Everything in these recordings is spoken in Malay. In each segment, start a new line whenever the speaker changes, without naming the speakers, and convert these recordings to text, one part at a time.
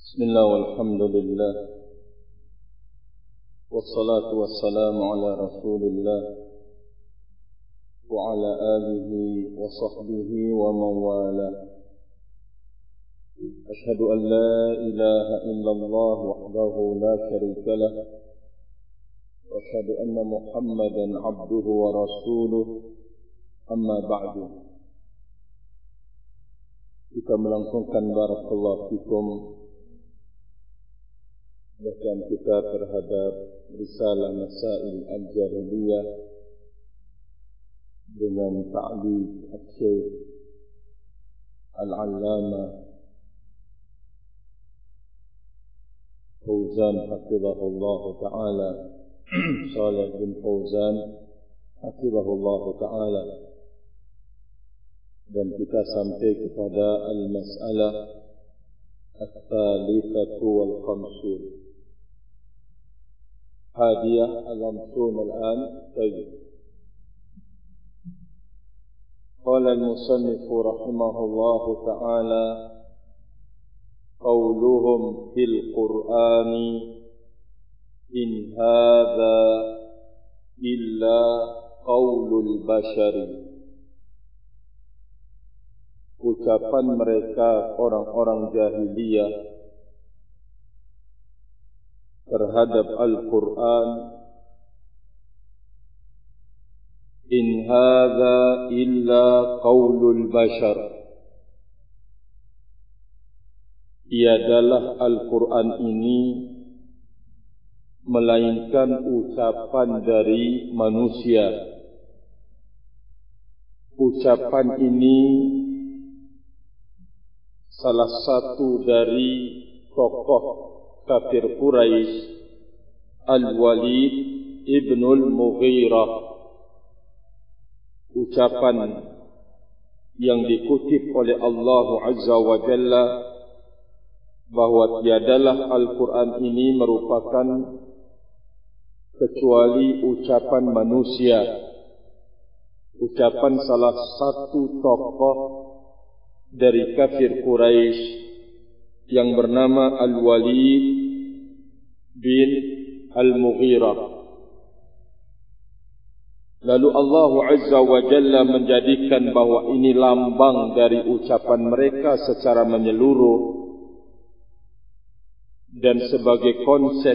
Bismillah walhamdulillah wassalatu wassalamu ala rasulillah wa ala alihi wa sahbihi wa mawala. Ashhadu an la ilaha illallah wahdahu la sharika lah wa ashhadu anna Muhammadan abduhu wa rasuluh. Amma ba'du. Kita melangsungkan barakallahu fikum bacaan kita terhadap Risalah Masail Al-Jahiliyah dengan ta'liq Al-Syekh Al-Allamah Fauzan hafizahullah ta'ala, Shalih bin Fauzan hafizahullah ta'ala, dan kita sampai kepada Al-Mas'alah Al-Thalithatu wal-Khamsun. Hadiyah al-Amsun al-an. Tayyib. Qala al-musannifu rahimahullahu ta'ala, qawluhum fil Qur'ani in hadha illa qawlul bashari. Ucapan mereka orang-orang jahiliyah terhadap Al-Quran, in hadha illa qawlul bashar, iadalah Al-Quran ini melainkan ucapan dari manusia. Ucapan ini salah satu dari tokoh kafir Quraisy, Al-Walid ibnul Mughirah. Ucapan yang dikutip oleh Allah Azza wa Jalla bahwa tiadalah Al-Quran ini merupakan kecuali ucapan manusia. Ucapan salah satu tokoh dari kafir Quraisy yang bernama Al-Walid bin Al-Mughirah. Lalu Allah Azza wa Jalla menjadikan bahwa ini lambang dari ucapan mereka secara menyeluruh dan sebagai konsep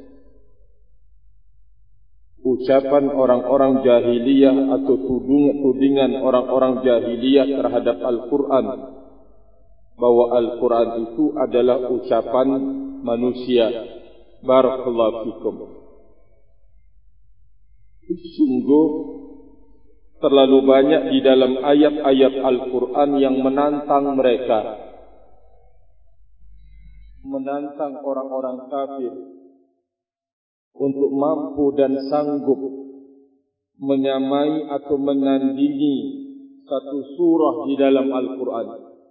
ucapan orang-orang jahiliyah atau tudingan orang-orang jahiliyah terhadap Al-Quran, bahwa Al-Quran itu adalah ucapan manusia. Barakallahu fikum. Sungguh terlalu banyak di dalam ayat-ayat Al-Quran yang menantang mereka, menantang orang-orang kafir untuk mampu dan sanggup menyamai atau menandingi satu surah di dalam Al-Quran.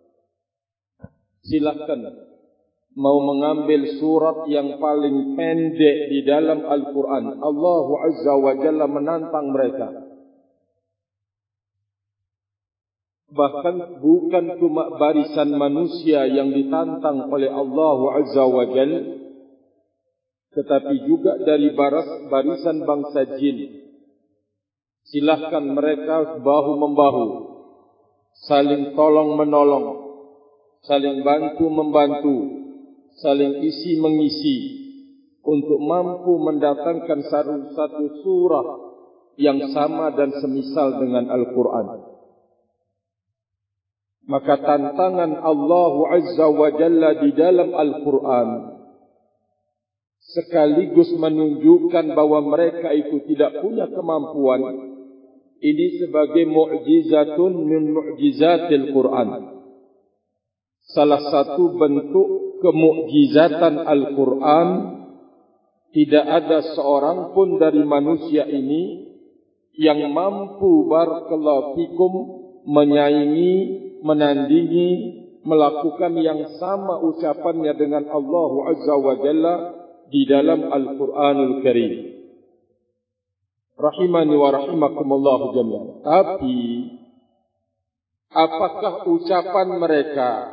Silakan mau mengambil surat yang paling pendek di dalam Al-Quran. Allah Azza wa Jalla menantang mereka. Bahkan bukan cuma barisan manusia yang ditantang oleh Allah Azza wa Jalla, tetapi juga dari barisan bangsa jin. Silahkan mereka bahu-membahu, saling tolong-menolong, saling bantu-membantu, saling isi-mengisi untuk mampu mendatangkan satu surah yang sama dan semisal dengan Al-Quran. Maka tantangan Allah Azza wa Jalla di dalam Al-Quran sekaligus menunjukkan bahwa mereka itu tidak punya kemampuan. Ini sebagai mu'jizatun min mu'jizatil Quran. Salah satu bentuk kemukjizatan Al-Quran. Tidak ada seorang pun dari manusia ini yang mampu barakallahu fikum menyaingi, menandingi, melakukan yang sama ucapannya dengan Allah Azza wa Jalla di dalam Al-Quranul Karim. Rahimani wa rahimakumullah jami'an. Tapi apakah ucapan mereka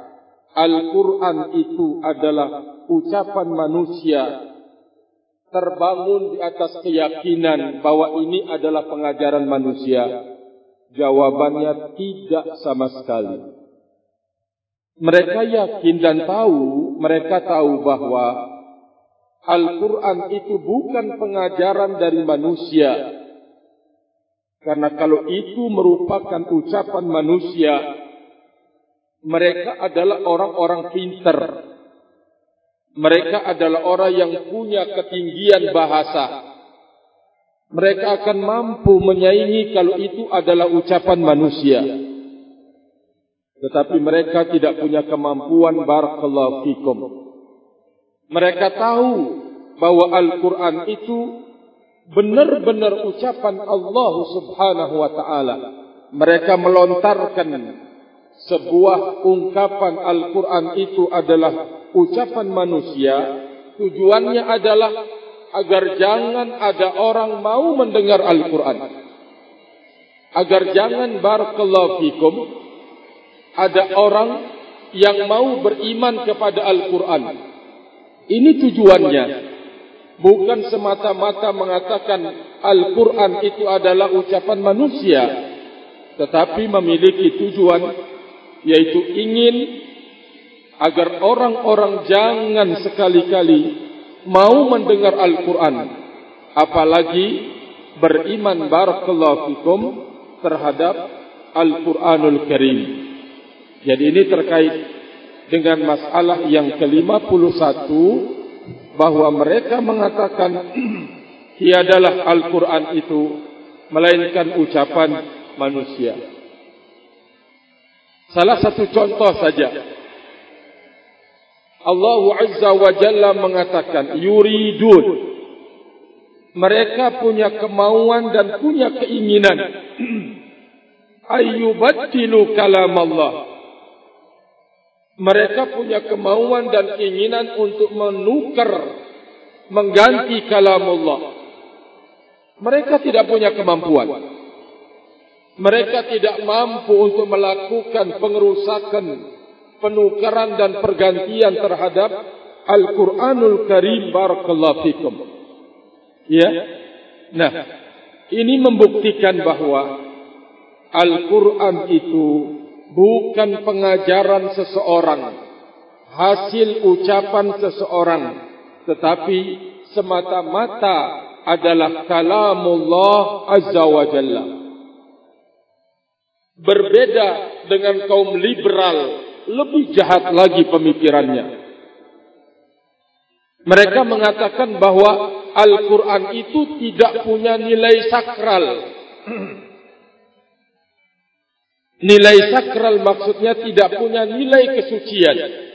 Al-Quran itu adalah ucapan manusia terbangun di atas keyakinan bahwa ini adalah pengajaran manusia? Jawabannya tidak sama sekali. Mereka yakin dan mereka tahu bahwa Al-Quran itu bukan pengajaran dari manusia. Karena kalau itu merupakan ucapan manusia, mereka adalah orang-orang pintar. Mereka adalah orang yang punya ketinggian bahasa. Mereka akan mampu menyaingi kalau itu adalah ucapan manusia. Tetapi mereka tidak punya kemampuan. Barakallahu fikum. Mereka tahu bahwa Al-Quran itu benar-benar ucapan Allah Subhanahu wa ta'ala. Mereka melontarkan sebuah ungkapan Al-Quran itu adalah ucapan manusia. Tujuannya adalah agar jangan ada orang mau mendengar Al-Quran. Agar jangan, barakallahu fikum, ada orang yang mau beriman kepada Al-Quran. Ini tujuannya. Bukan semata-mata mengatakan Al-Quran itu adalah ucapan manusia, tetapi memiliki tujuan, yaitu ingin agar orang-orang jangan sekali-kali mau mendengar Al-Quran, apalagi beriman, barakallahu fikum, terhadap Al-Quranul Karim. Jadi ini terkait dengan masalah yang ke-51, bahwa mereka mengatakan tiadalah Al-Quran itu melainkan ucapan manusia. Salah satu contoh saja, Allah Azza wa Jalla mengatakan yuridun, mereka punya kemauan dan punya keinginan ayyubaddilu kalam Allah. Mereka punya kemauan dan keinginan untuk menukar, mengganti kalam Allah. Mereka tidak punya kemampuan. Mereka tidak mampu untuk melakukan pengerusakan, penukaran dan pergantian terhadap Al-Quranul Karim. Barakallahu fikum. Ya. Nah, ini membuktikan bahwa Al-Quran itu bukan pengajaran seseorang, hasil ucapan seseorang, tetapi semata-mata adalah kalamullah Azza wa Jalla. Berbeda dengan kaum liberal, lebih jahat lagi pemikirannya. Mereka mengatakan bahwa Al-Quran itu tidak punya nilai sakral. Nilai sakral maksudnya tidak punya nilai kesucian.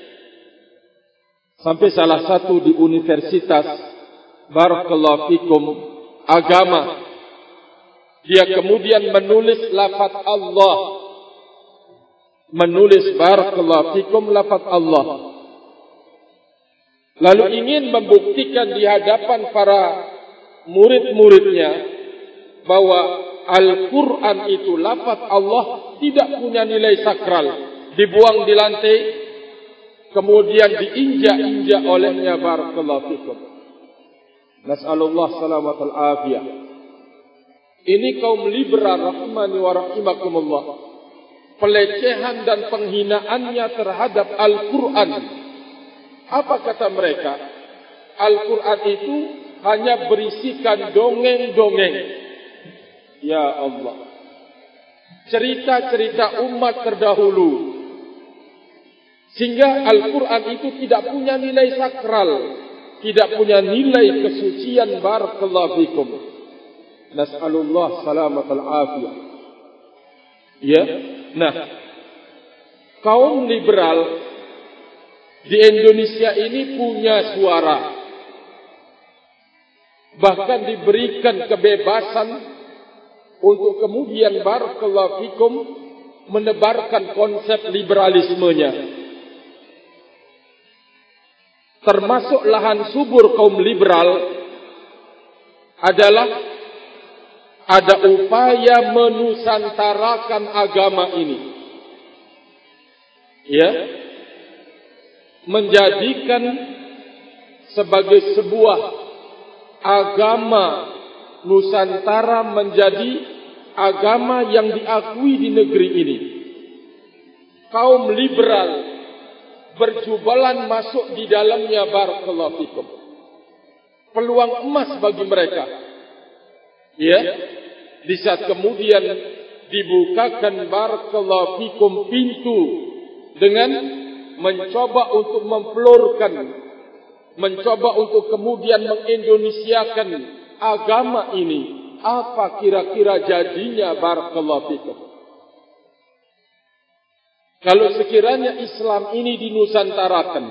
Sampai salah satu di universitas, barakallahu fikum, agama, dia kemudian menulis lafaz Allah. Menulis, barakallahu fikum, lafaz Allah. Lalu ingin membuktikan di hadapan para murid-muridnya bahwa Al-Quran itu lafaz Allah tidak punya nilai sakral. Dibuang di lantai, kemudian diinjak-injak olehnya, barakallahu fikum. Nas'alullah salamatul afiyah. Ini kaum liberal rahimani wa rahimakumullah. Pelecehan dan penghinaannya terhadap Al-Quran. Apa kata mereka? Al-Quran itu hanya berisikan dongeng-dongeng. Ya Allah, cerita-cerita umat terdahulu, sehingga Al-Quran itu tidak punya nilai sakral, tidak punya nilai kesucian. Barakallahu fikum. Nas'alullah salamatul afiyah. Ya. Nah, kaum liberal di Indonesia ini punya suara, bahkan diberikan kebebasan untuk kemudian, barakallahu fikum, menebarkan konsep liberalismenya. Termasuk lahan subur kaum liberal adalah ada upaya menusantarakan agama ini. Ya.
menjadikan sebagai sebuah agama Nusantara menjadi agama yang diakui di negeri ini. Kaum liberal berjubalan masuk di dalamnya, barakallahu fikum. Peluang emas bagi mereka. Ya, di saat kemudian dibukakan barakallahu fikum pintu dengan mencoba untuk memflorkan, mencoba untuk kemudian mengindonesiakan agama ini. Apa kira-kira jadinya, barakallahu fikum? Kalau sekiranya Islam ini dinusantarakan,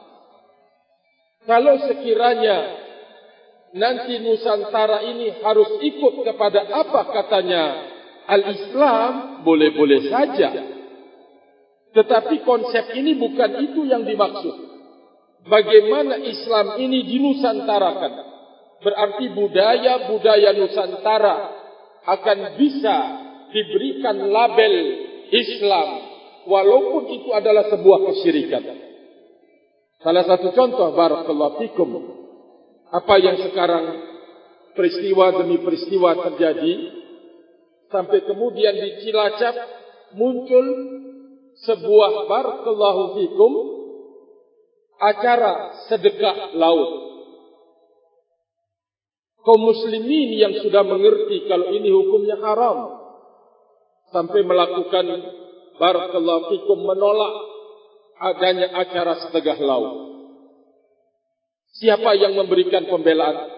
kalau sekiranya nanti Nusantara ini harus ikut kepada apa katanya Al-Islam, boleh-boleh saja. Tetapi konsep ini bukan itu yang dimaksud. Bagaimana Islam ini dinusantarakan? Berarti budaya-budaya Nusantara akan bisa diberikan label Islam, walaupun itu adalah sebuah kesyirikan. Salah satu contoh, barakallahu fikum, apa yang sekarang peristiwa demi peristiwa terjadi, sampai kemudian di Cilacap muncul sebuah barakallahu fikum acara sedekah laut. Kaum muslimin yang sudah mengerti kalau ini hukumnya haram, sampai melakukan barakallahu fikum menolak adanya acara sedekah laut. Siapa yang memberikan pembelaan?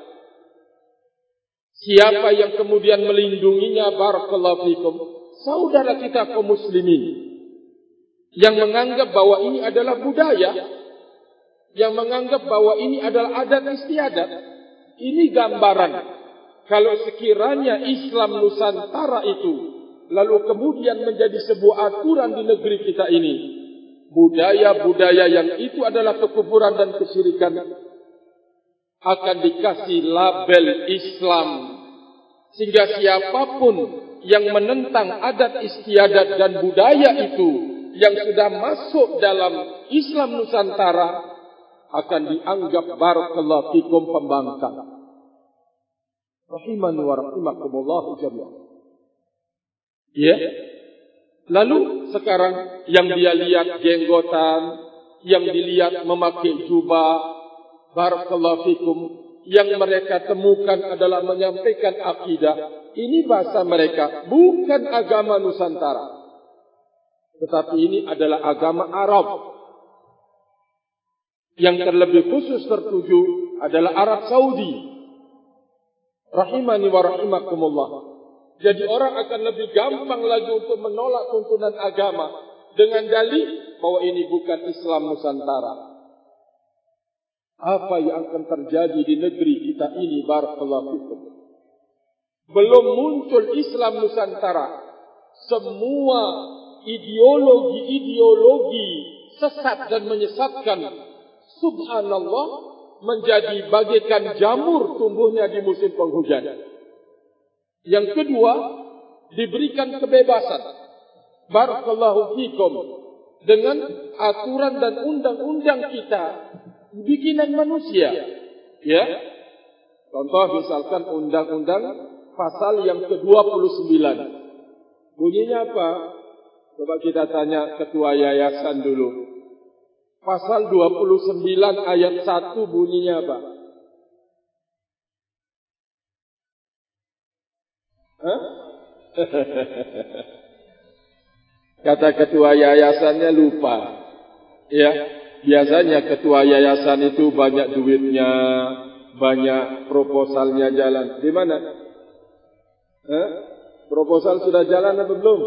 Siapa yang kemudian melindunginya, barakallahu fikum? Saudara kita kaum muslimin yang menganggap bahwa ini adalah budaya, yang menganggap bahwa ini adalah adat istiadat. Ini gambaran kalau sekiranya Islam Nusantara itu lalu kemudian menjadi sebuah aturan di negeri kita ini, budaya-budaya yang itu adalah kekufuran dan kesyirikan akan dikasih label Islam, sehingga siapapun yang menentang adat istiadat dan budaya itu yang sudah masuk dalam Islam Nusantara akan dianggap barakallahu fikum pembangkang. Rahimani wa rahimakumullah jami'an. Ya. Lalu sekarang yang dia lihat jenggotan, yang dilihat memakai jubah, barakallahu fikum, yang mereka temukan adalah menyampaikan akidah. Ini bahasa mereka, bukan agama Nusantara. Tetapi ini adalah agama Arab. Yang terlebih khusus tertuju adalah Arab Saudi. Rahimani wa rahimakumullah. Jadi orang akan lebih gampang lagi untuk menolak tuntunan agama dengan dalih bahwa ini bukan Islam Nusantara. Apa yang akan terjadi di negeri kita ini, barakallahu fikum? Belum muncul Islam Nusantara, semua ideologi-ideologi sesat dan menyesatkan, subhanallah, menjadi bagaikan jamur tumbuhnya di musim penghujan. Yang kedua, diberikan kebebasan, barakallahu fikum, dengan aturan dan undang-undang kita bikinan manusia. Ya. Contoh misalkan undang-undang pasal yang ke-29. Bunyinya apa? Coba kita tanya ketua yayasan dulu. Pasal 29 ayat 1 bunyinya apa? Hah? Kata ketua yayasannya lupa. Ya, biasanya ketua yayasan itu banyak duitnya, banyak proposalnya jalan. Di mana? Proposal sudah jalan atau belum?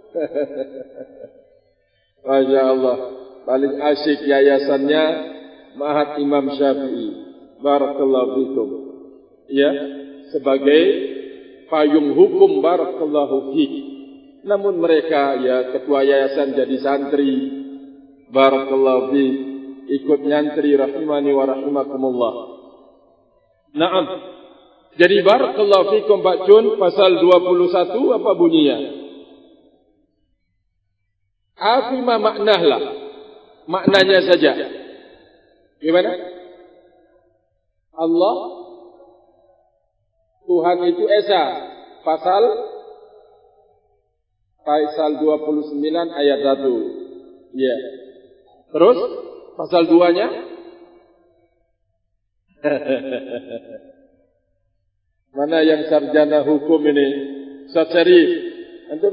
Masya Allah. Paling asyik yayasannya Mahat Imam Syafi'i. Barakallahu fikum. Ya, sebagai payung hukum, barakallahu fiik. Namun mereka ya ketua yayasan jadi santri, barakallahu fiik, ikut nyantri, rahimani wa rahimakumullah. Naam. Jadi barakallahu fikum Pak Cun, pasal 21 apa bunyinya? Afima maknahlah. Maknanya saja. Gimana? Allah Tuhan itu Esa. Pasal 29 ayat 1. Ya. Terus pasal 2-nya? Mana yang sarjana hukum ini? Ustaz Syarif. Antum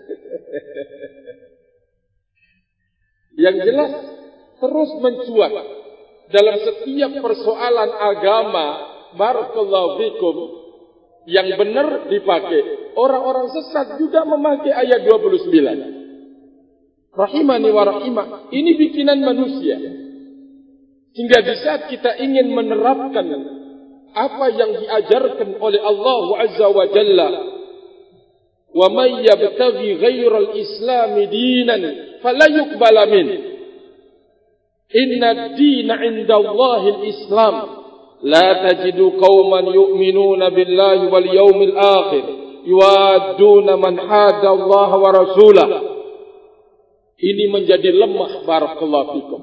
yang jelas terus mencuat dalam setiap persoalan agama, barakallahu fikum, yang benar dipakai. Orang-orang sesat juga memakai ayat 29. Rahimani wa rahimah. Ini bikinan manusia. Hingga di saat kita ingin menerapkan apa yang diajarkan oleh Allah Azza wa Jalla, wa may yabtaghi ghairal islami dinan fala yuqbala min. Inna ad-dina 'inda Allahil Islam. La tajidu qauman yu'minuna billahi wal yawmil akhir yuwadduna man hadda Allah wa rasulah. Ini menjadi lemah, barakallahu fikum.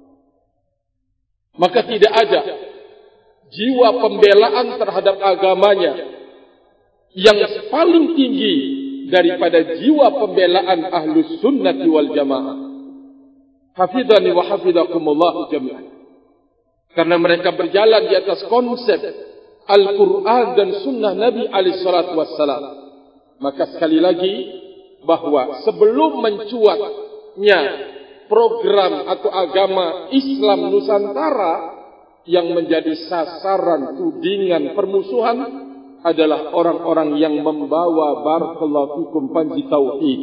Maka tidak ada jiwa pembelaan terhadap agamanya yang paling tinggi daripada jiwa pembelaan Ahlus Sunnati wal Jamaah. Hafidhani wa hafidhakumullah jami'an. Karena mereka berjalan di atas konsep Al-Quran dan Sunnah Nabi alaihissalatu wassalam. Maka sekali lagi, bahwa sebelum mencuatnya program atau agama Islam Nusantara yang menjadi sasaran tudingan permusuhan adalah orang-orang yang membawa barakallahu fikum panji tauhid.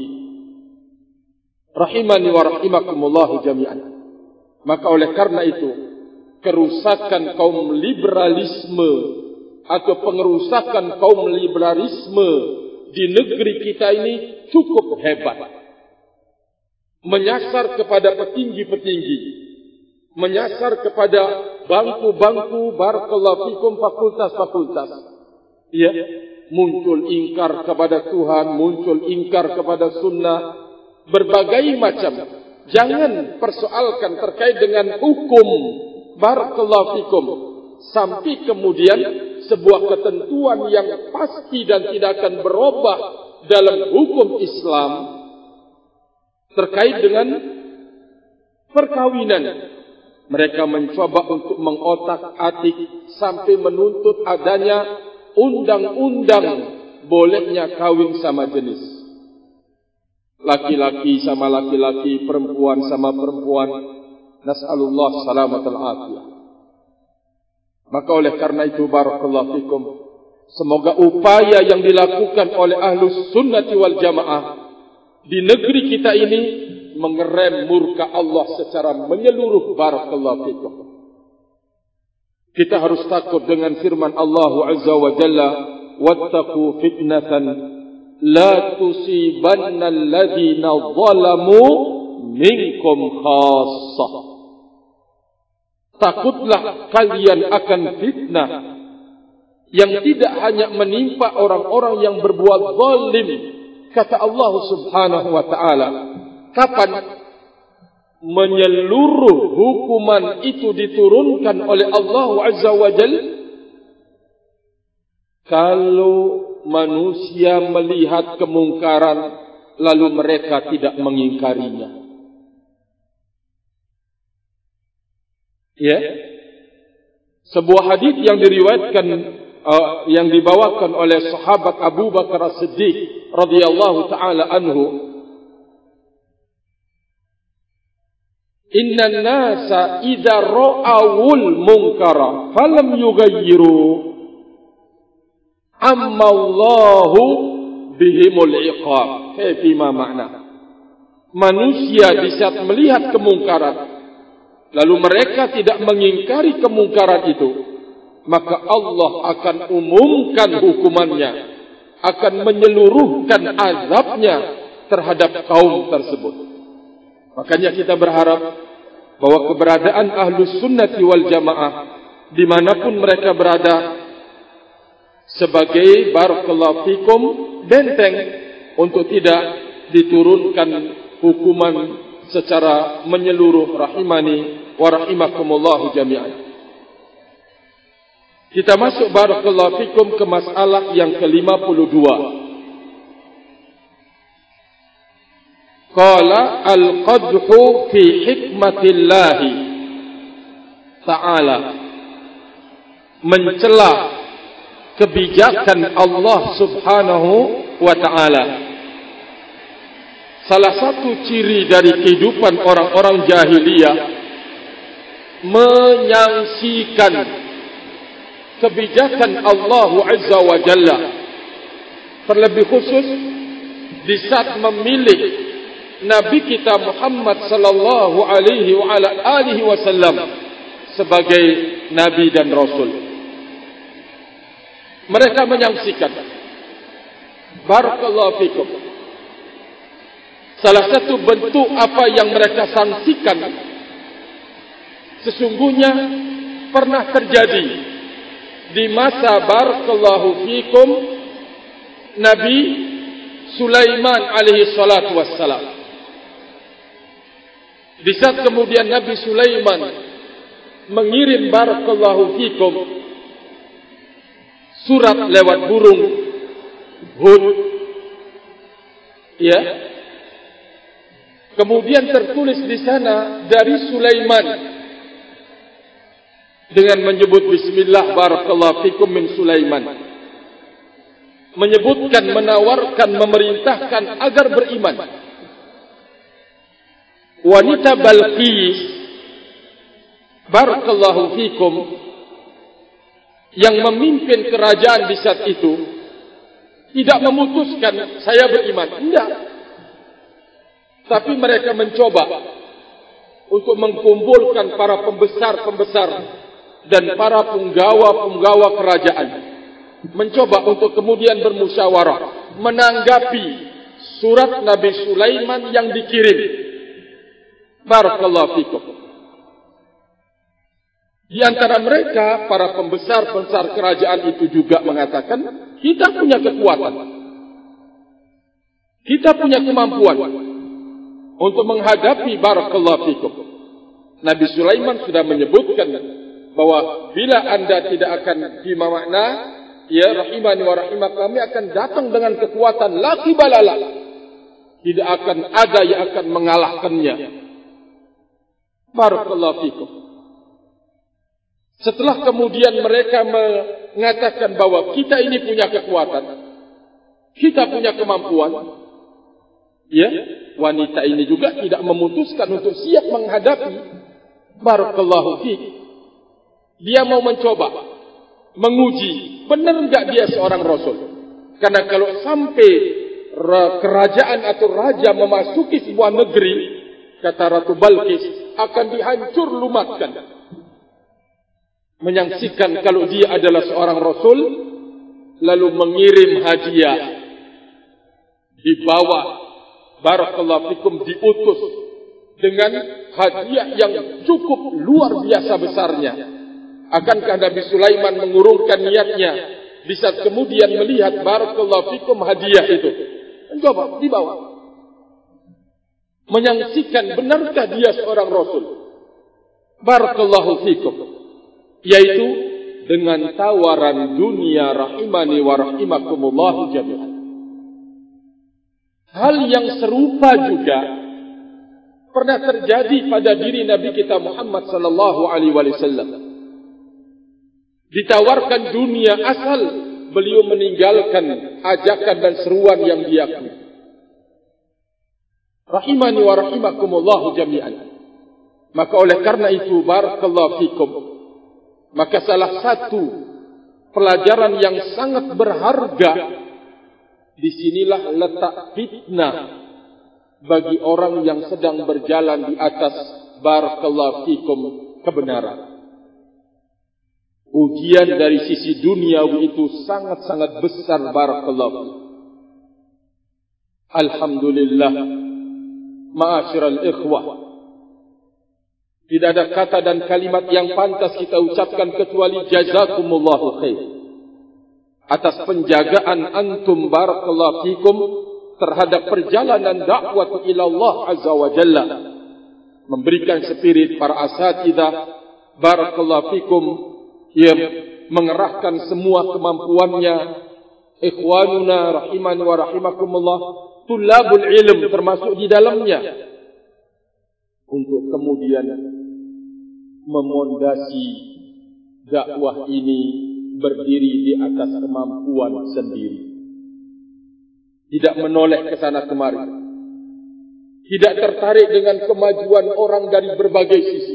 Rahimani wa rahimakumullah jami'an. Maka oleh karena itu, kerusakan kaum liberalisme atau pengerusakan kaum liberalisme di negeri kita ini cukup hebat. Menyasar kepada petinggi-petinggi, menyasar kepada bangku-bangku barakallahu fikum fakultas-fakultas. Ya, muncul ingkar kepada Tuhan, muncul ingkar kepada sunnah, berbagai macam. Jangan persoalkan terkait dengan hukum barakallahu fikum, sampai kemudian sebuah ketentuan yang pasti dan tidak akan berubah dalam hukum Islam terkait dengan perkawinan. Mereka mencoba untuk mengotak-atik sampai menuntut adanya undang-undang bolehnya kawin sama jenis. Laki-laki sama laki-laki, perempuan sama perempuan. Nas'alullah salamatul afiyah. Maka oleh karena itu barakallahu fikum, semoga upaya yang dilakukan oleh Ahlus Sunnati wal Jamaah di negeri kita ini mengerem murka Allah secara menyeluruh, barakallahu fikum. Kita harus takut dengan firman Allah Azza wa Jalla, wattaqu fitnatan la tusibanna alladhina zalamu minkum khassah. Takutlah kalian akan fitnah yang tidak hanya menimpa orang-orang yang berbuat zalim, kata Allah Subhanahu wa taala. Kapan menyeluruh hukuman itu diturunkan oleh Allah Azza wa Jalla? Kalau manusia melihat kemungkaran lalu mereka tidak mengingkarinya. Ya, sebuah hadis yang diriwayatkan, yang dibawakan oleh sahabat Abu Bakar As-Siddiq radhiyallahu taala anhu, innan nasa idza ra'awul munkara falam yughayyiru amma Allahu bihimul iqab. Fi ma makna? Manusia di saat melihat kemungkaran lalu mereka tidak mengingkari kemungkaran itu, maka Allah akan umumkan hukumannya, akan menyeluruhkan azabnya terhadap kaum tersebut. Makanya kita berharap bahwa keberadaan Ahlus Sunnati wal Jamaah dimanapun mereka berada sebagai barakallahu fikum benteng untuk tidak diturunkan hukuman secara menyeluruh rahimani wa rahimakumullah jami'an. Kita masuk barakallahu fikum ke masalah yang ke-52. Qala al-qadhu fi hikmatillahi ta'ala, mencela kebijakan Allah subhanahu wa ta'ala. Salah satu ciri dari kehidupan orang-orang jahiliyah menyaksikan kebijakan Allah azza wa jalla, terlebih khusus di saat memilih Nabi kita Muhammad sallallahu alaihi wa ala alihi wasallam sebagai nabi dan rasul. Mereka menyaksikan, barakallahu fikum, salah satu bentuk apa yang mereka saksikan sesungguhnya pernah terjadi di masa barakallahu fikum Nabi Sulaiman alaihi salatu wassalam. Di saat kemudian Nabi Sulaiman mengirim barakallahu fikum surat lewat burung Hud, ya, kemudian tertulis di sana dari Sulaiman dengan menyebut bismillah barakallahu fikum min Sulaiman, menyebutkan, menawarkan, memerintahkan agar beriman. Wanita Balqis barakallahu fikum yang memimpin kerajaan di saat itu tidak memutuskan saya beriman, tidak. Tapi mereka mencoba untuk mengkumpulkan para pembesar-pembesar dan para penggawa-penggawa kerajaan, mencoba untuk kemudian bermusyawarah menanggapi surat Nabi Sulaiman yang dikirim. Barakallahu fikum. Di antara mereka, para pembesar-pembesar kerajaan itu juga mengatakan, kita punya kekuatan, kita punya kemampuan untuk menghadapi barakallahu fikum. Nabi Sulaiman sudah menyebutkan bahwa bila anda tidak akan bima makna, ya rahimani wa rahimah, kami akan datang dengan kekuatan la qibalala, tidak akan ada yang akan mengalahkannya. Barakallahu fikum. Setelah kemudian mereka mengatakan bahwa kita ini punya kekuatan, kita punya kemampuan, ya, wanita ini juga tidak memutuskan untuk siap menghadapi. Barakallahu fiik. Dia mau mencoba, menguji, benar enggak dia seorang rasul. Karena kalau sampai kerajaan atau raja memasuki sebuah negeri, kata Ratu Balqis, akan dihancur lumatkan. Menyaksikan kalau dia adalah seorang rasul, lalu mengirim hadiah, dibawa, barakallahu fikum, diutus dengan hadiah yang cukup luar biasa besarnya. Akankah Nabi Sulaiman mengurungkan niatnya di saat kemudian melihat barakallahu fikum hadiah itu? Mencoba, dibawa. Menyaksikan benarkah dia seorang rasul? Barakallahu fikum. Yaitu dengan tawaran dunia rahimani wa rahimakumullah jami'an. Hal yang serupa juga pernah terjadi pada diri Nabi kita Muhammad sallallahu alaihi wasallam. Ditawarkan dunia asal beliau meninggalkan ajakan dan seruan yang diyakini. Rahimani wa rahimakumullah jami'an. Maka oleh karena itu barakallahu fikum, maka salah satu pelajaran yang sangat berharga, disinilah letak fitnah bagi orang yang sedang berjalan di atas barakallahu fikum kebenaran. Ujian dari sisi duniawi itu sangat-sangat besar barakallahu fikum. Alhamdulillah, ma'asyiral ikhwah, tidak ada kata dan kalimat yang pantas kita ucapkan kecuali jazakumullahu khair atas penjagaan antum barakallahu fikum terhadap perjalanan dakwah ila Allah azza wa jalla memberikan spirit para asatidzah, barakallahu fikum, yang mengerahkan semua kemampuannya, ikhwanuna rahimani wa rahimakumullah, tulabul ilm termasuk di dalamnya, untuk kemudian memondasi dakwah ini berdiri di atas kemampuan sendiri. Tidak menoleh ke sana kemari. Tidak tertarik dengan kemajuan orang dari berbagai sisi.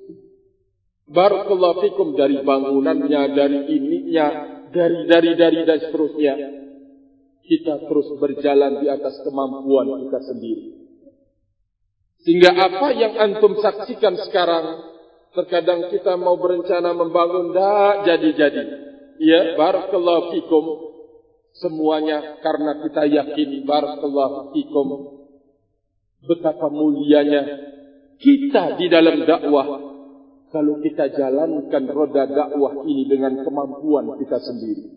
Barakallahu fikum, dari bangunannya, dari ininya, dari dan seterusnya. Kita terus berjalan di atas kemampuan kita sendiri. Sehingga apa yang antum saksikan sekarang, terkadang kita mau berencana membangun, tak jadi-jadi. Ya, barakallahu fikum. Semuanya karena kita yakin, barakallahu fikum, betapa mulianya kita di dalam dakwah kalau kita jalankan roda dakwah ini dengan kemampuan kita sendiri.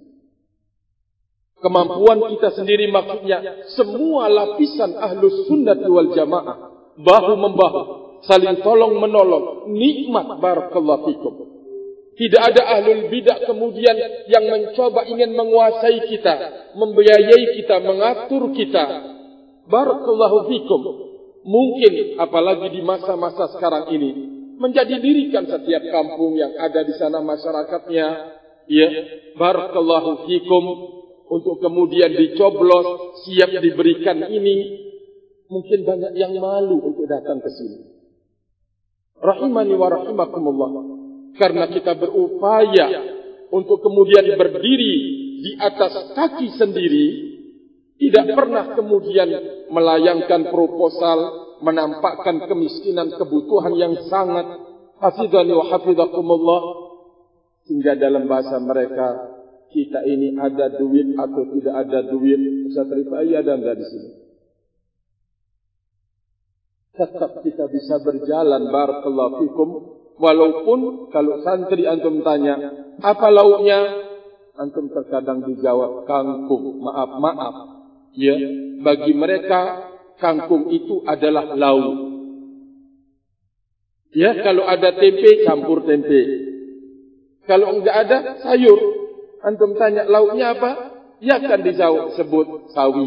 Kemampuan kita sendiri maksudnya semua lapisan ahlus sunnati wal jamaah bahu-membahu, saling tolong menolong, nikmat, barakallahu fikum. Tidak ada ahlul bidah kemudian yang mencoba ingin menguasai kita, membiayai kita, mengatur kita. Barakallahu fikum. Mungkin apalagi di masa-masa sekarang ini menjadi dirikan setiap kampung yang ada di sana masyarakatnya, ya, barakallahu fikum, untuk kemudian dicoblos, siap diberikan ini. Mungkin banyak yang malu untuk datang ke sini. Rahimani wa rahimakumullah. Karena kita berupaya untuk kemudian berdiri di atas kaki sendiri, tidak pernah kemudian melayangkan proposal, menampakkan kemiskinan, kebutuhan yang sangat, hafidhani wa hafidhakumullah, sehingga dalam bahasa mereka, kita ini ada duit atau tidak ada duit, Ustaz Rifai ada enggak di sini? Tetap kita bisa berjalan, barakallahu fikum. Walaupun kalau santri antum tanya, apa lauknya? Antum terkadang dijawab kangkung. Maaf. Ya, bagi mereka kangkung itu adalah lauk. Ya, kalau ada tempe, campur tempe. Kalau enggak ada, sayur. Antum tanya lauknya apa? Ya kan dijawab sebut sawi.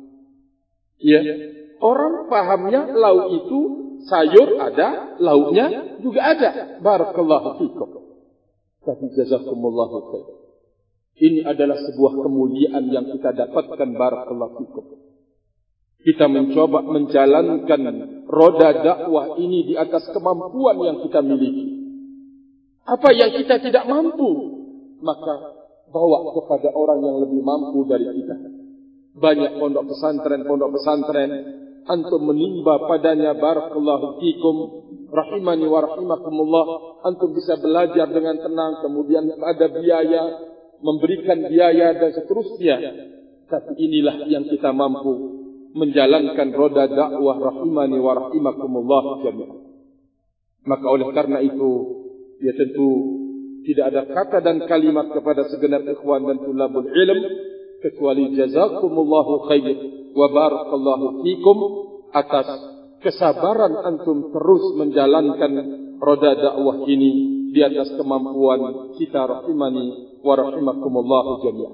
Ya, orang pahamnya lauk itu sayur ada, lauknya juga ada. Barakallahu fikum. Tapi jazakumullahu khair. Ini adalah sebuah kemuliaan yang kita dapatkan, barakallahu fikum. Kita mencoba menjalankan roda dakwah ini di atas kemampuan yang kita miliki. Apa yang kita tidak mampu, maka bawa kepada orang yang lebih mampu dari kita. Banyak pondok pesantren, antum menimba padanya, barakallahu fikum, rahimani wa rahimakumullah. Antum bisa belajar dengan tenang, kemudian ada biaya, memberikan biaya dan seterusnya. Tapi inilah yang kita mampu menjalankan roda dakwah, rahimani wa rahimakumullah jami'an. Maka oleh karena itu, ya tentu tidak ada kata dan kalimat kepada segenap ikhwan dan tulabul ilm kecuali jazakumullahu khair wa barakallahu fikum atas kesabaran antum terus menjalankan roda dakwah ini di atas kemampuan kita, rahimani wa rahimakumullahu jami'an.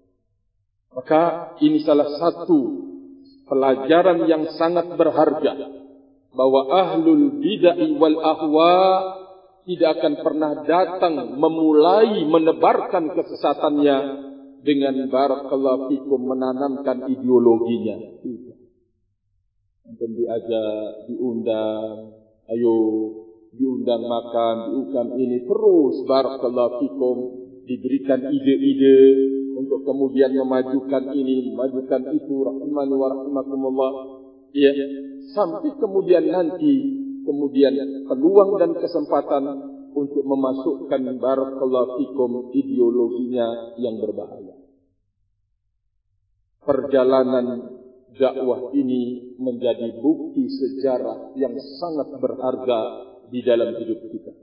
Maka ini salah satu pelajaran yang sangat berharga, bahwa ahlul bid'ah wal ahwa tidak akan pernah datang memulai menebarkan kesesatannya dengan barakallahu fikum menanamkan ideologinya. Mungkin diajak, diundang, ayo diundang makan, diundang ini terus, barakallahu fikum, diberikan ide-ide untuk kemudian memajukan ini, memajukan itu, rahimani wa rahimakumullah. Ya, sampai kemudian nanti peluang dan kesempatan untuk memasukkan barakallahu fikum ideologinya yang berbahaya. Perjalanan dakwah ini menjadi bukti sejarah yang sangat berharga di dalam hidup kita.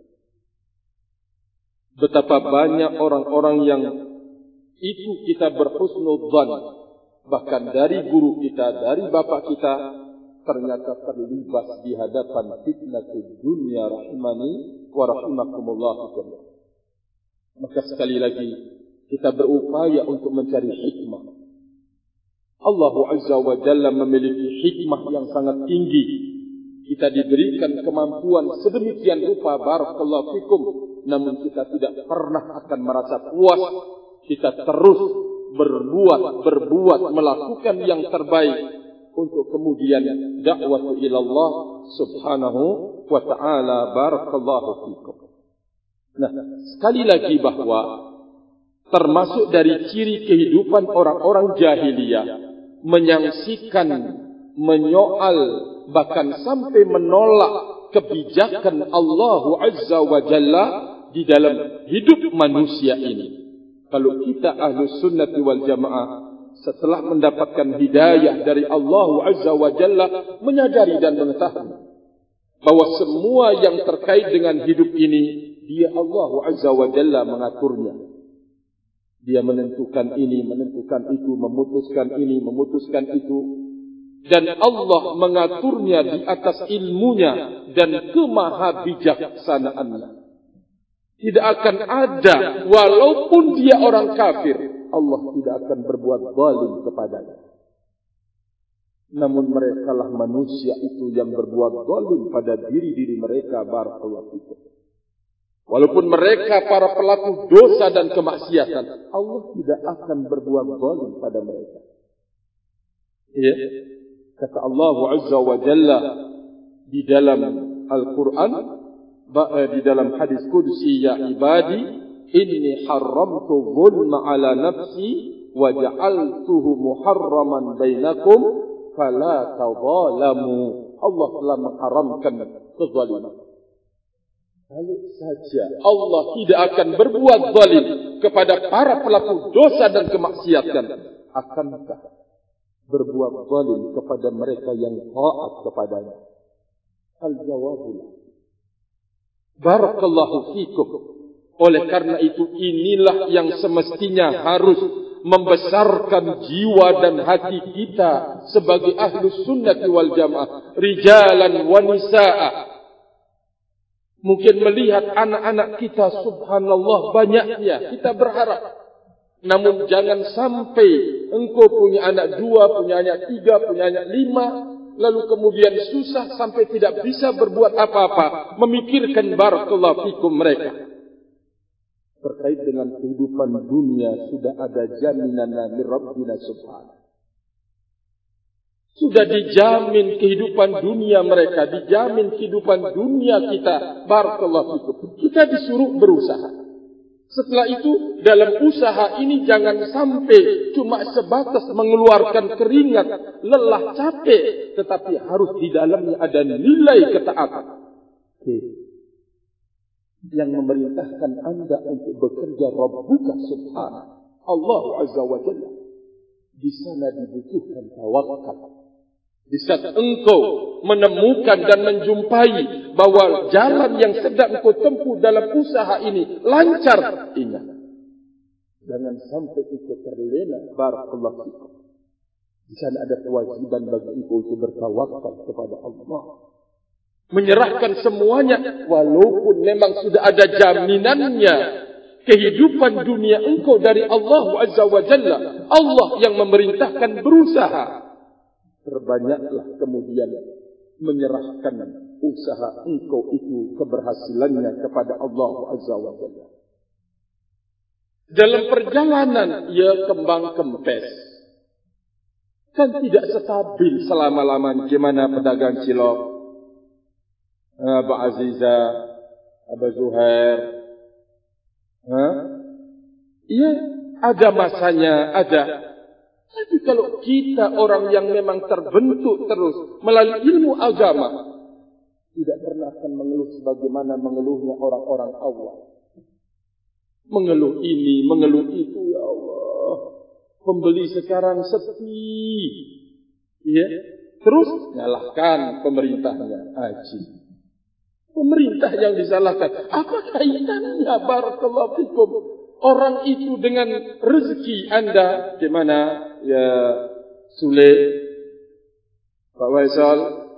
Betapa banyak orang-orang yang itu kita berhusnudzan, bahkan dari guru kita, dari bapak kita,
ternyata terlibat di hadapan fitnatul dunia rahimani wa rahimakumullah. Maka sekali lagi kita berupaya untuk mencari hikmah. Allah Azza wa Jalla memiliki hikmah yang sangat tinggi. Kita diberikan kemampuan sedemikian rupa, barakallahu fikum, namun kita tidak pernah akan merasa puas. Kita terus berbuat, melakukan yang terbaik untuk kemudian dakwah ila Allah subhanahu wa ta'ala, barakallahu fikum. Nah, sekali lagi bahwa termasuk dari ciri kehidupan orang-orang jahiliyah menyaksikan, menyoal, bahkan sampai menolak kebijakan Allah Azza wa Jalla di dalam hidup manusia ini. Kalau kita Ahlus Sunnah wal Jamaah setelah mendapatkan hidayah dari Allah Azza wa Jalla, menyadari dan mengetahui bahwa semua yang terkait dengan hidup ini, dia Allah Azza wa Jalla mengaturnya. Dia menentukan ini, menentukan itu, memutuskan ini, memutuskan itu. Dan Allah mengaturnya di atas ilmunya dan kemahabijaksanaannya. Tidak akan ada, walaupun dia orang kafir, Allah tidak akan berbuat zalim kepadanya. Namun mereka lah manusia itu yang berbuat zalim pada diri-diri mereka, barakallahu fikum. Walaupun mereka para pelaku dosa dan kemaksiatan, Allah tidak akan berbuat zalim pada mereka. Ya, kata Allah Azza wa Jalla di dalam Al-Quran, di dalam hadis qudsi, ya ibadi inni haramtu zulma ala nafsi wa ja'altuhu muharraman bainakum fala tadzalamu. Allah telah mengharamkan kezaliman. Kalau saja Allah tidak akan berbuat zalim kepada para pelaku dosa dan kemaksiatan, akankah berbuat zalim kepada mereka yang taat kepadanya? Al-jawabul barakallahu fikum. Oleh karena itu, inilah yang semestinya harus membesarkan jiwa dan hati kita sebagai Ahlus Sunnah wal Jamaah, rijalan wa nisaa. Mungkin melihat anak-anak kita, subhanallah, banyaknya, kita berharap. Namun jangan sampai engkau punya anak 2, punya anak 3, punya anak 5, lalu kemudian susah sampai tidak bisa berbuat apa-apa, memikirkan barakallahu fikum mereka. Terkait dengan kehidupan dunia, sudah ada jaminan dari Rabbina subhanahu. Sudah dijamin kehidupan dunia mereka, dijamin kehidupan dunia kita, barakallahu fikum. Kita disuruh berusaha. Setelah itu, dalam usaha ini jangan sampai cuma sebatas mengeluarkan keringat, lelah, capek, tetapi harus di dalamnya ada nilai ketaatan. Yang memerintahkan Anda untuk bekerja Rabbuka subhanahu, Allah Azza wa Jalla. Di sana dibutuhkan tawakal. Di saat engkau menemukan dan menjumpai bahwa jalan yang sedang engkau tempuh dalam usaha ini lancar, ingat, jangan sampai engkau terlena, barakallahu fikum. Di sana ada kewajiban bagi engkau untuk bertawakal kepada Allah, menyerahkan semuanya, walaupun memang sudah ada jaminannya kehidupan dunia engkau dari Allah Azza wa Jalla. Allah yang memerintahkan berusaha. Terbanyaklah kemudian menyerahkan usaha engkau itu, keberhasilannya kepada Allah Azza wa Jalla. Dalam perjalanan ia kembang kempes, kan tidak stabil selama-lamanya. Gimana pedagang cilok, Abu Aziza, Abu Zuhair, iya, ada masanya, ada. Tapi kalau kita orang yang memang terbentuk terus melalui ilmu agama, tidak pernah akan mengeluh sebagaimana mengeluhnya orang-orang awam. Mengeluh ini, mengeluh itu, ya Allah, pembeli sekarang sepi, ya. Terus nyalahkan pemerintahnya, aji. Pemerintah yang disalahkan. Apa kaitannya, barakallahu fikum, orang itu dengan rezeki Anda? Gimana ya Sule, Pak Waisal,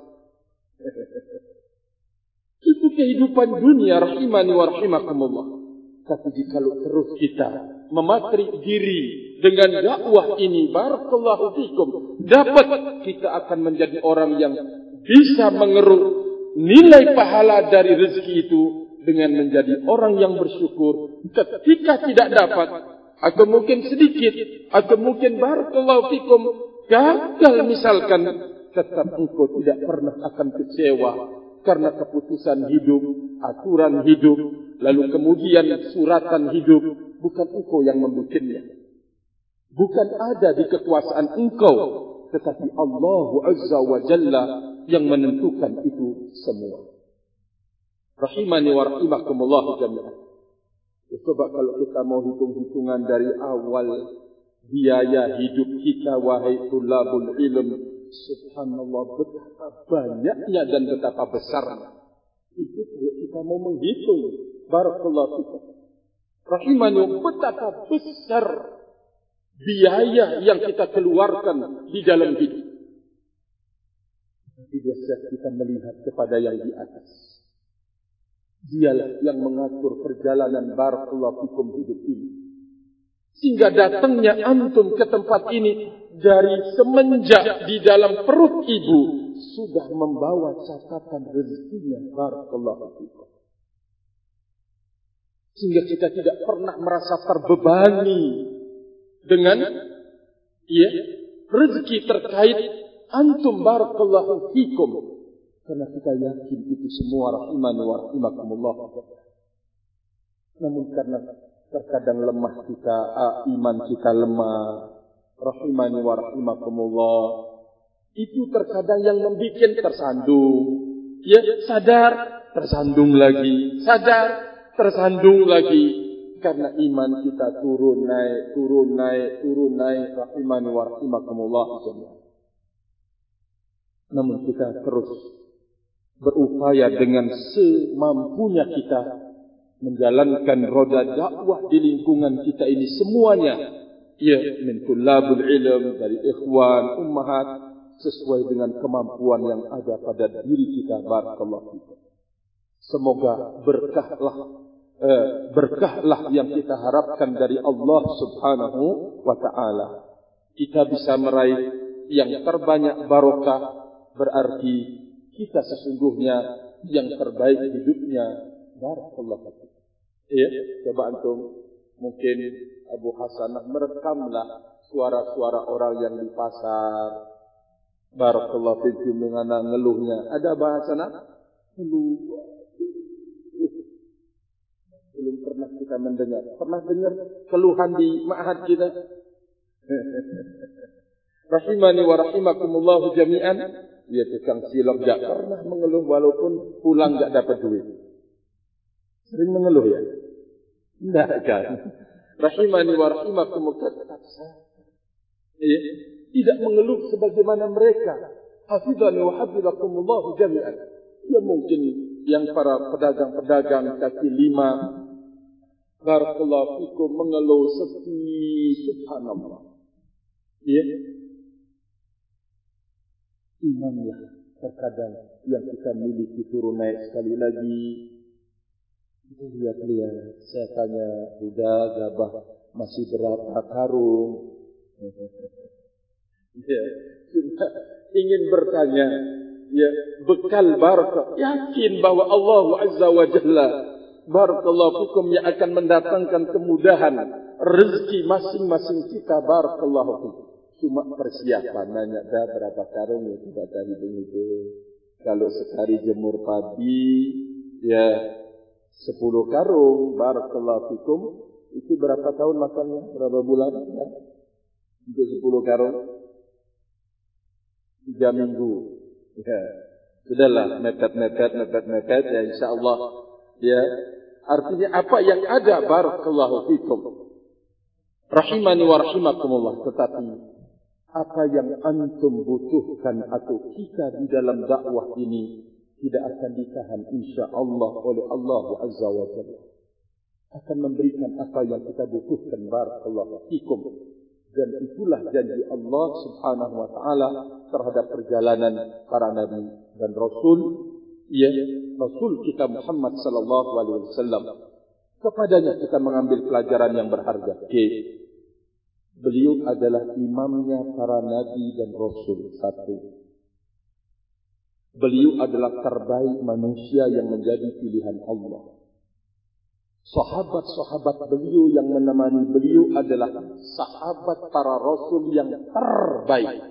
Itu kehidupan dunia rahimani wa rahimakumullah. Tapi jikalau terus kita mematri diri dengan dakwah ini, barakallahu fikum, dapat kita akan menjadi orang yang bisa mengeruk nilai pahala dari rezeki itu dengan menjadi orang yang bersyukur ketika tidak dapat, atau mungkin sedikit, atau mungkin barakallahu fikum gagal misalkan, tetap engkau tidak pernah akan kecewa karena keputusan hidup, aturan hidup, lalu kemudian suratan hidup, bukan engkau yang membuatnya, bukan ada di kekuasaan engkau, tetapi Allah Azza wa Jalla yang menentukan itu semua. Rahimani wa rahimakumullah jami'an. Coba kalau kita mau hitung-hitungan dari awal biaya hidup kita, wahai tulabul ilm, subhanallah, betapa banyaknya dan betapa besarnya. Itu kalau kita mau menghitung, barakallahu fikum. Rahimani, betapa besar biaya yang kita keluarkan di dalam hidup. Tidak kita melihat kepada yang di atas. Dialah yang mengatur perjalanan barakallahu fikum hidup ini. Sehingga datangnya antum ke tempat ini dari semenjak di dalam perut ibu sudah membawa catatan rezekinya, barakallahu fikum. Sehingga kita tidak pernah merasa terbebani dengan rezeki terkait antum, barakallahu fikum. Karena kita yakin itu semua rahimani wa rahimakumullah. Namun karena terkadang lemah kita, iman kita lemah, rahimani wa rahimakumullah, itu terkadang yang membuat tersandung. Ya, sadar, tersandung lagi, sadar, tersandung lagi. Karena iman kita turun naik, turun naik, turun naik, rahimani wa rahimakumullah. Namun kita terus berupaya dengan semampunya kita menjalankan roda dakwah di lingkungan kita ini semuanya, ya, min tullabul ilm, dari ikhwan, ummahat, sesuai dengan kemampuan yang ada pada diri kita, barakallahu fikum. Semoga berkahlah yang kita harapkan dari Allah Subhanahu wa ta'ala. Kita bisa meraih yang terbanyak barokah, berarti kita sesungguhnya yang terbaik hidupnya, barakallahu fikum. Ya, coba antum, mungkin Abu Hasanah merekamlah suara-suara orang yang di pasar, barakallahu fikum, dengan ngeluhnya. Ada bahasana ngeluh. Belum pernah kita mendengar. Pernah dengar keluhan di ma'had kita? Rahimani wa rahimakumullahu jami'an. Ya, tukang silok gak pernah mengeluh walaupun pulang gak dapat duit. Sering mengeluh ya? Tidak kan? Rahimani wa rahimakumullah. Ya, tidak mengeluh sebagaimana mereka. Hafidhani wa hafidhakumullahu jami'an. Ya, mungkin yang para pedagang-pedagang kaki lima, barakallahu fikum, mengeluh sepi, subhanallah. Ya, imanlah terkadang yang kita miliki turun naik sekali lagi. Lihat-lihat, saya tanya, udah gabah masih berapa karung? Ya, cuma ingin bertanya, ya, bekal barakah, yakin bahwa Allah Azza wa Jalla, barakallahu fikum, yang akan mendatangkan kemudahan rezeki masing-masing kita, barakallahu fikum. Cuma persiapan, nanya dah berapa karung, ya kita cari begitu. Kalau sekali jemur padi, ya 10 karung, barakallahu fikum, itu berapa tahun makannya? Berapa bulan? Ya? Untuk 10 karung 3 minggu. Ya, sudahlah, mepet, ya insyaAllah. Ya, artinya apa yang ada, barakallahu fikum, rahimani wa rahimakumullah. Tetapi apa yang antum butuhkan atau kita di dalam dakwah ini tidak akan ditahan, insyaAllah, oleh Allah Azza wa Jalla. Akan memberikan apa yang kita butuhkan, barakallahu fikum. Dan itulah janji Allah Subhanahu wa taala terhadap perjalanan para nabi dan rasul, ya, Rasul kita Muhammad sallallahu alaihi wasallam. Kepadanya kita mengambil pelajaran yang berharga. Beliau adalah imamnya para nabi dan rasul. Satu. Beliau adalah terbaik manusia yang menjadi pilihan Allah. Sahabat-sahabat beliau yang menemani beliau adalah sahabat para rasul yang terbaik.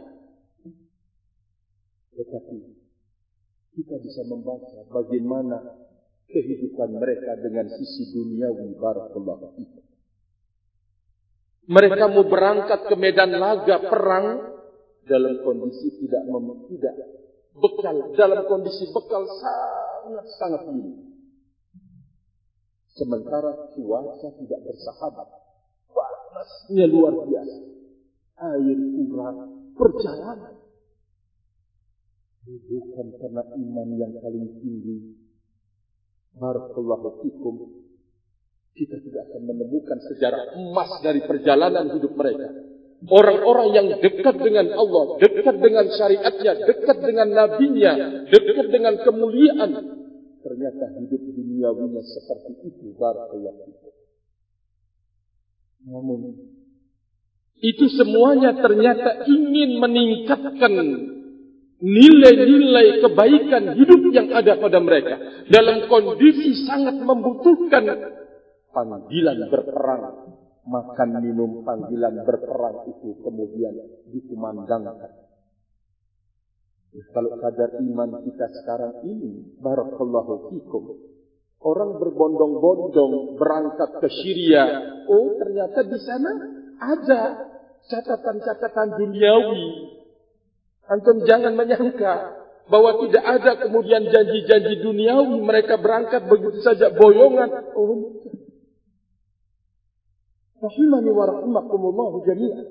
Tetapi kita bisa membaca bagaimana kehidupan mereka dengan sisi duniawi. Barakallahu fikum. Mereka mau berangkat ke medan laga perang dalam kondisi tidak bekal, dalam kondisi bekal sangat minim. Sementara cuaca tidak bersahabat, panasnya luar biasa, air kurang, perjalanan. Bukan karena iman yang paling tinggi. Barakallahu fikum. Kita tidak akan menemukan sejarah emas dari perjalanan hidup mereka. Orang-orang yang dekat dengan Allah, dekat dengan syariatnya, dekat dengan nabinya, dekat dengan kemuliaan, ternyata hidup duniawinya seperti itu. Barakallahu fikum. Namun itu semuanya ternyata ingin meningkatkan nilai-nilai kebaikan hidup yang ada pada mereka dalam kondisi sangat membutuhkan panggilan berperang. Makan minum panggilan berperang itu kemudian dikumandangkan. Kalau kadar iman kita sekarang ini, barakallahu fikum, orang berbondong-bondong berangkat ke Syria. Oh, ternyata di sana ada catatan-catatan duniawi. Antum jangan menyangka bahwa tidak ada kemudian janji-janji duniawi. Mereka berangkat begitu saja boyongan. Oh, rahimani wa rahimakumullah jami'an.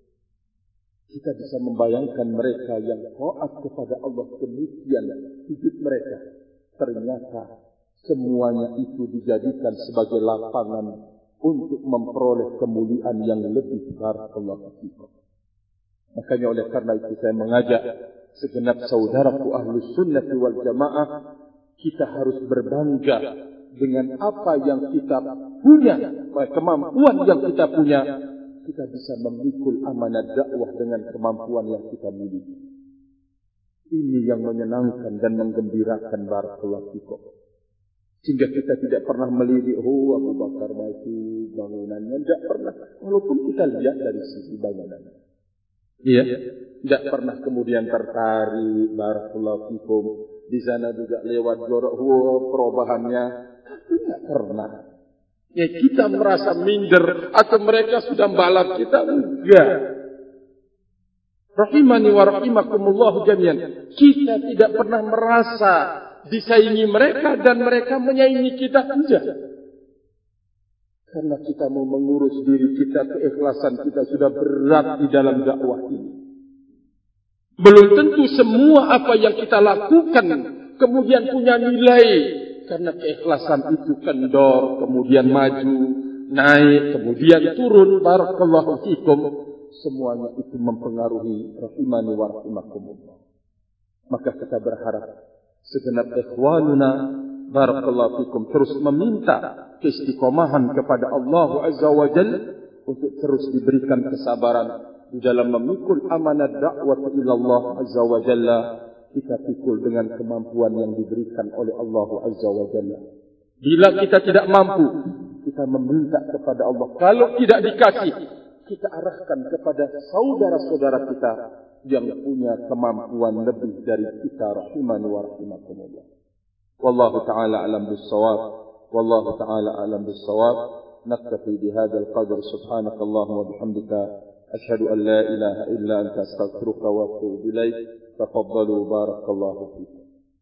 Kita bisa membayangkan mereka yang taat kepada Allah, demikian hidup mereka. Ternyata semuanya itu dijadikan sebagai lapangan untuk memperoleh kemuliaan yang lebih. Barakallahu fikum. Makanya oleh karena itu saya mengajak segenap saudaraku ahlus sunnah wal jamaah, kita harus berbangga dengan apa yang kita punya, kemampuan yang kita punya. Kita bisa memikul amanah dakwah dengan kemampuan yang kita miliki. Ini yang menyenangkan dan menggembirakan. Barakallahu fikum. Sehingga kita tidak pernah melirik, oh Abu Bakar maju bangunannya, tidak pernah. Walaupun kita lihat dari sisi bangunannya, iya, tidak pernah kemudian tertarik. Barakallahu fikum. Di sana juga lewat jorok, perubahannya tidak pernah. Ya, kita merasa minder atau mereka sudah balap kita, enggak. Rahimani wa rahimakumullah jami'an. Kita tidak pernah merasa disaingi mereka dan mereka menyaingi kita, enggak. Karena kita mau mengurus diri kita, keikhlasan kita sudah berat di dalam dakwah ini. Belum tentu semua apa yang kita lakukan kemudian punya nilai. Karena keikhlasan itu kendor, kemudian maju, naik, kemudian turun. Barakallahu fikum. Semuanya itu mempengaruhi. Rahimani wa rahimakumullah. Maka kita berharap segenap ikhwanuna, barakallahu fikum, terus meminta keistiqomahan kepada Allah Azza wa Jalla untuk terus diberikan kesabaran di dalam memikul amanah dakwah ila Allah Azza wa Jalla. Kita pikul dengan kemampuan yang diberikan oleh Allah Azza wa Jalla. Bila kita tidak mampu, kita meminta kepada Allah. Kalau tidak dikasih, kita arahkan kepada saudara-saudara kita yang punya kemampuan lebih dari kita. Rahimani wa rahimakumullah. Wallahu ta'ala alam bis-shawab. Wallahu ta'ala alam bis-shawab. Naktafi bihadzal qadr. Subhanakallahumma wa bihamdika asyhadu an la ilaha illa anta astaghfiruka wa atubu ilaik. تفضلوا بارك الله فيكم.